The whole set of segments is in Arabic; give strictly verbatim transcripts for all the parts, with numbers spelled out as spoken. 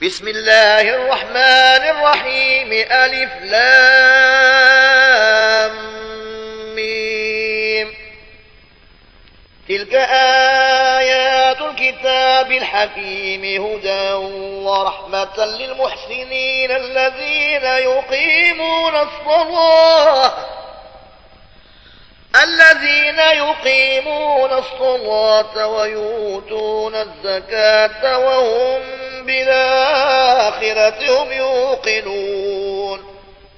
بسم الله الرحمن الرحيم. ألف لام ميم. تلك آيات الكتاب الحكيم هدى ورحمة للمحسنين الذين يقيمون الصلاة الذين يقيمون الصلاة ويؤتون الزكاة وهم بالآخرة هم يوقنون.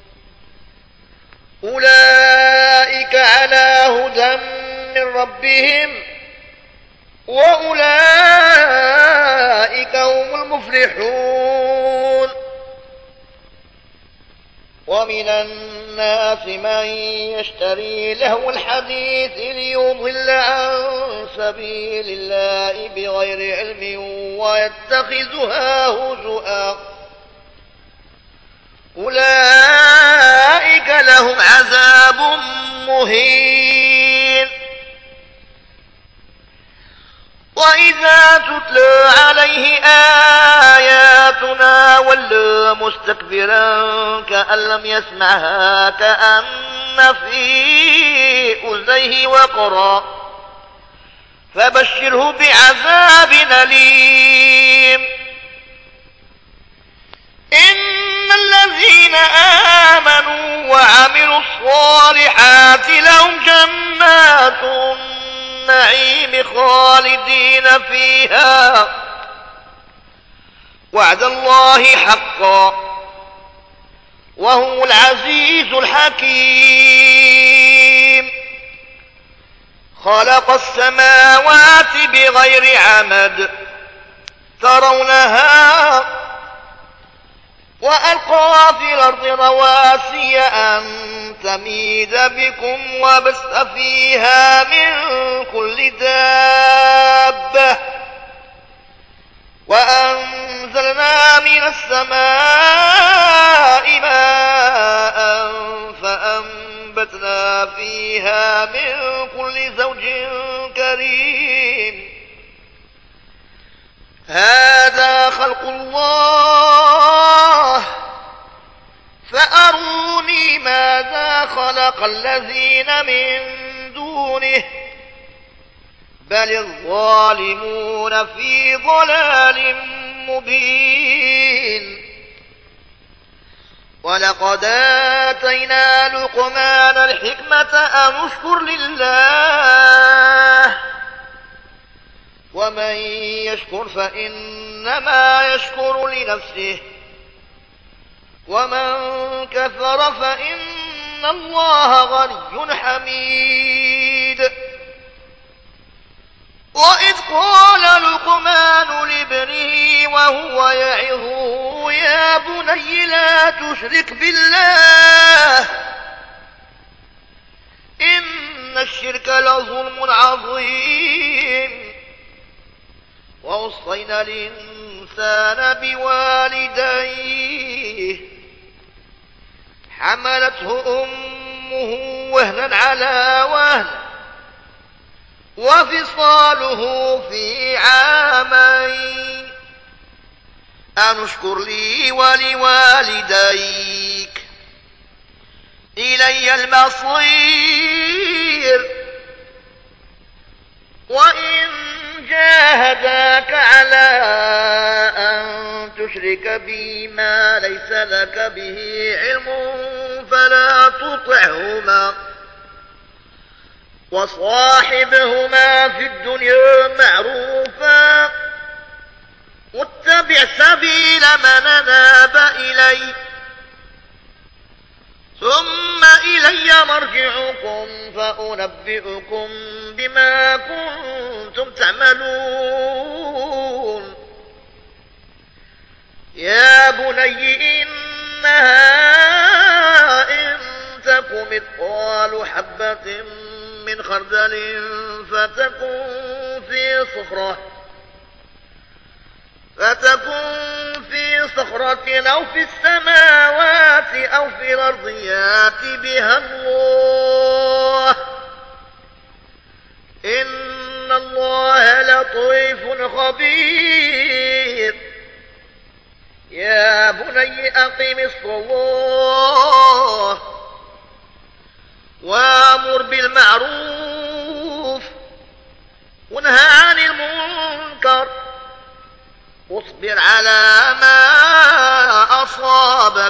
أولئك على هدى من ربهم وأولئك هم المفلحون. ومن الناس من يشتري لهو الحديث ليضل عن سبيل الله بغير علم ويتخذها هزؤا. أولئك لهم عذاب مهين. وإذا تتلى عليه آياتنا ولى مستكبرا كأن لم يسمعها كأن في أذنيه وقرا فبشره بعذاب أليم. إن الذين آمنوا وعملوا الصالحات لهم جنات النعيم خالدين فيها وعد الله حقا وهو العزيز الحكيم. خلق السماوات بغير عمد ترونها وألقى في الأرض رواسي أن تميد بكم وبث فيها من كل دابة وأنزلنا من السماء ماء فأنبتنا فيها من كل زوج كريم. هذا خلق الله فأروني ماذا خلق الذين من دونه بل الظالمون في ضلال مبين. ولقد آتينا لقمان الحكمة أن اشكر لله ومن يشكر فإنما يشكر لنفسه ومن كفر فإن الله غني حميد. وإذ قال لقمان لابنه وهو يعظه يا بني لا تشرك بالله إن الشرك لظلم عظيم. ووصينا الإنسان بوالديه حملته أمه وهنا على وهن وفصاله في عامين أن اشكر لي ولوالديك إلي المصير. وإن جاهداك على أن تشرك بي ما ليس لك به علم فلا تطعهما وصاحبهما في الدنيا معروفا واتبع سبيل من أناب إلي ثم إلي مرجعكم فأنبئكم بما كنتم تعملون. يا بني إنها إن تك مثقال حبة من خردل فتكن في صخرة فتكن في صخرة أو في السماوات أو في الأرض يأت بها الله إن الله لطيف خبير. بني أقم الصلاة وامر بالمعروف وانهى عن المنكر واصبر على ما أصابك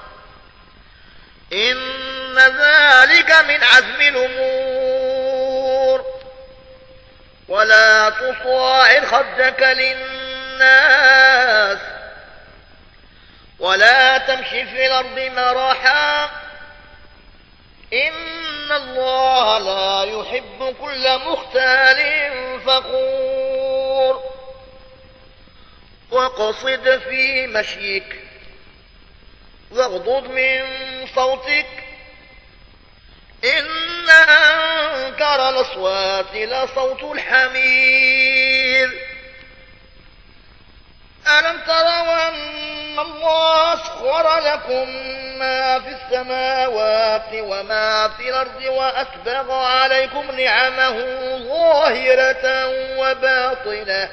إن ذلك من عزم الأمور. ولا تصاعر خدك للناس ولا تمشي في الأرض مرحا إن الله لا يحب كل مختال فخور. وقصد في مشيك واغضض من صوتك إن أنكر الأصوات لصوت الحمير. ألم تروا أن الله سخر لكم ما في السماوات وما في الأرض وأسبغ عليكم نعمه ظاهرة وباطنة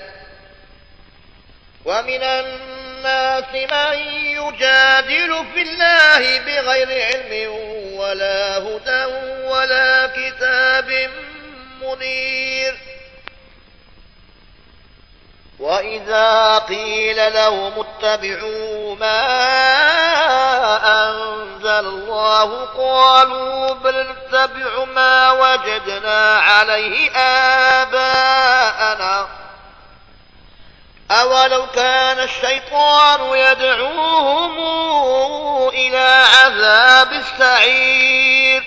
ومن الناس من يجادل في الله بغير علم ولا هدى ولا كتاب منير. وإذا قيل لهم اتبعوا ما أنزل الله قالوا بل نتبع ما وجدنا عليه آباءنا أولو كان الشيطان يدعوهم إلى عذاب السعير.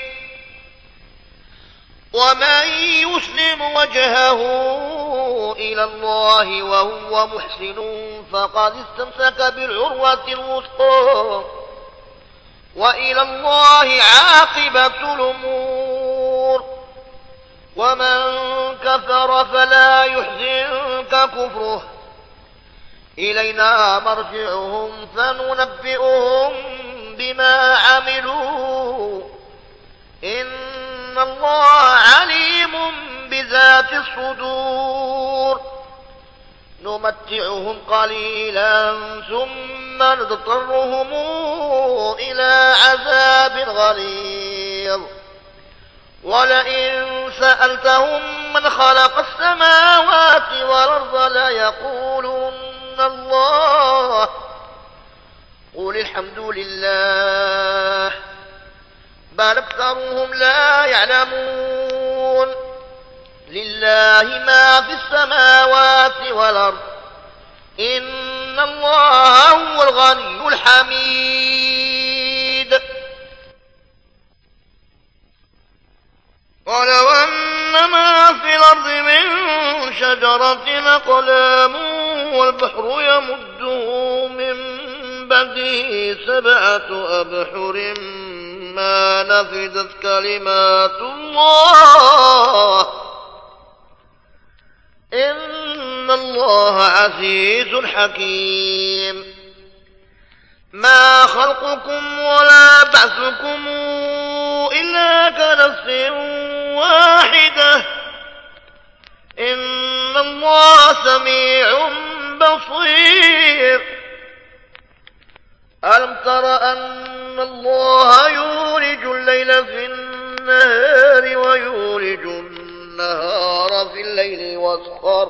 ومن يسلم وجهه إلى الله وهو محسن فقد استمسك بالعروة الوثقى وإلى الله عاقبة الأمور. ومن كفر فلا يحزنك كفره إلينا مرجعهم فننبئهم بما عملوا إن الله عليم بذات الصدور. نمتعهم قليلا ثم نضطرهم إلى عذاب غليظ. ولئن سألتهم من خلق السماوات والأرض ليقولون الله قل الحمد لله بل أكثرهم لا يعلمون. لله ما في السماوات والأرض إن الله هو الغني الحميد. ولو أن ما في الأرض من شجرة أقلام والبحر يمده من بعده سبعة أبحر ما نفدت كلمات الله إن الله عزيز حكيم. ما خلقكم ولا بعثكم إلا كنفس واحدة إن الله سميع بصير. ألم تر أن الله يولج الليل في النهار ويولج النهار في الليل واسخر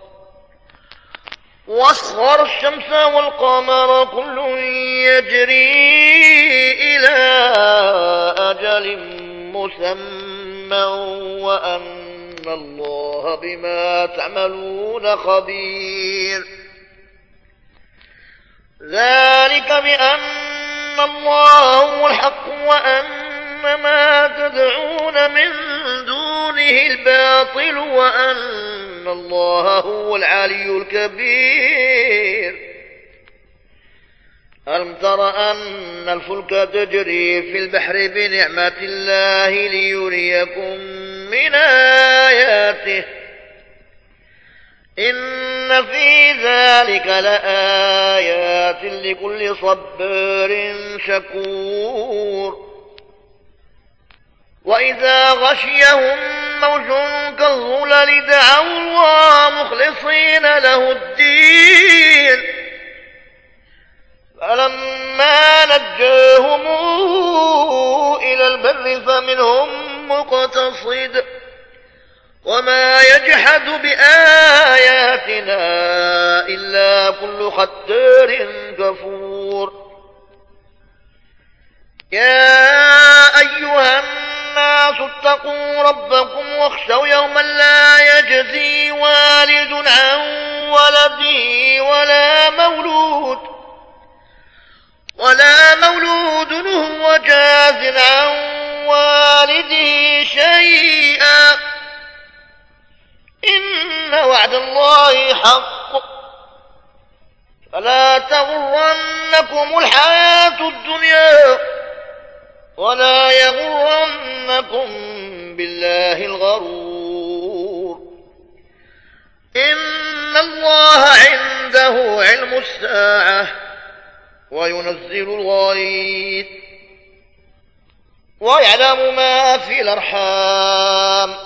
واسخر الشمس والقمر كل يجري إلى أجل مسمى وأن الله بما تعملون خبير. ذلك بأن الله هو الحق وأن ما تدعون من دونه الباطل وأن الله هو العلي الكبير. ألم تر أن الفلك تجري في البحر بنعمة الله ليريكم من آياته إن في ذلك لآيات لكل صبار شكور. وإذا غشيهم موج كالظلل دعوا الله مخلصين له الدين فلما على كل ختار كفور. يا أيها الناس اتقوا ربكم واخشوا يوما لا يجزي والد عن ولده ولا مولود ولا مولود هو جاز عن والده شيئا إن وعد الله حق فلا تغرنكم الحياة الدنيا ولا يغرنكم بالله الغرور. إن الله عنده علم الساعة وينزل الغيث ويعلم ما في الأرحام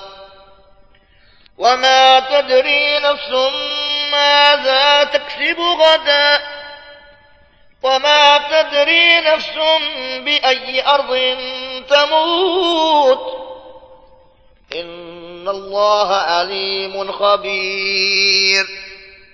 وما تدري نفس ماذا تكسب غدا وما تدري نفس بأي أرض تموت إن الله عليم خبير.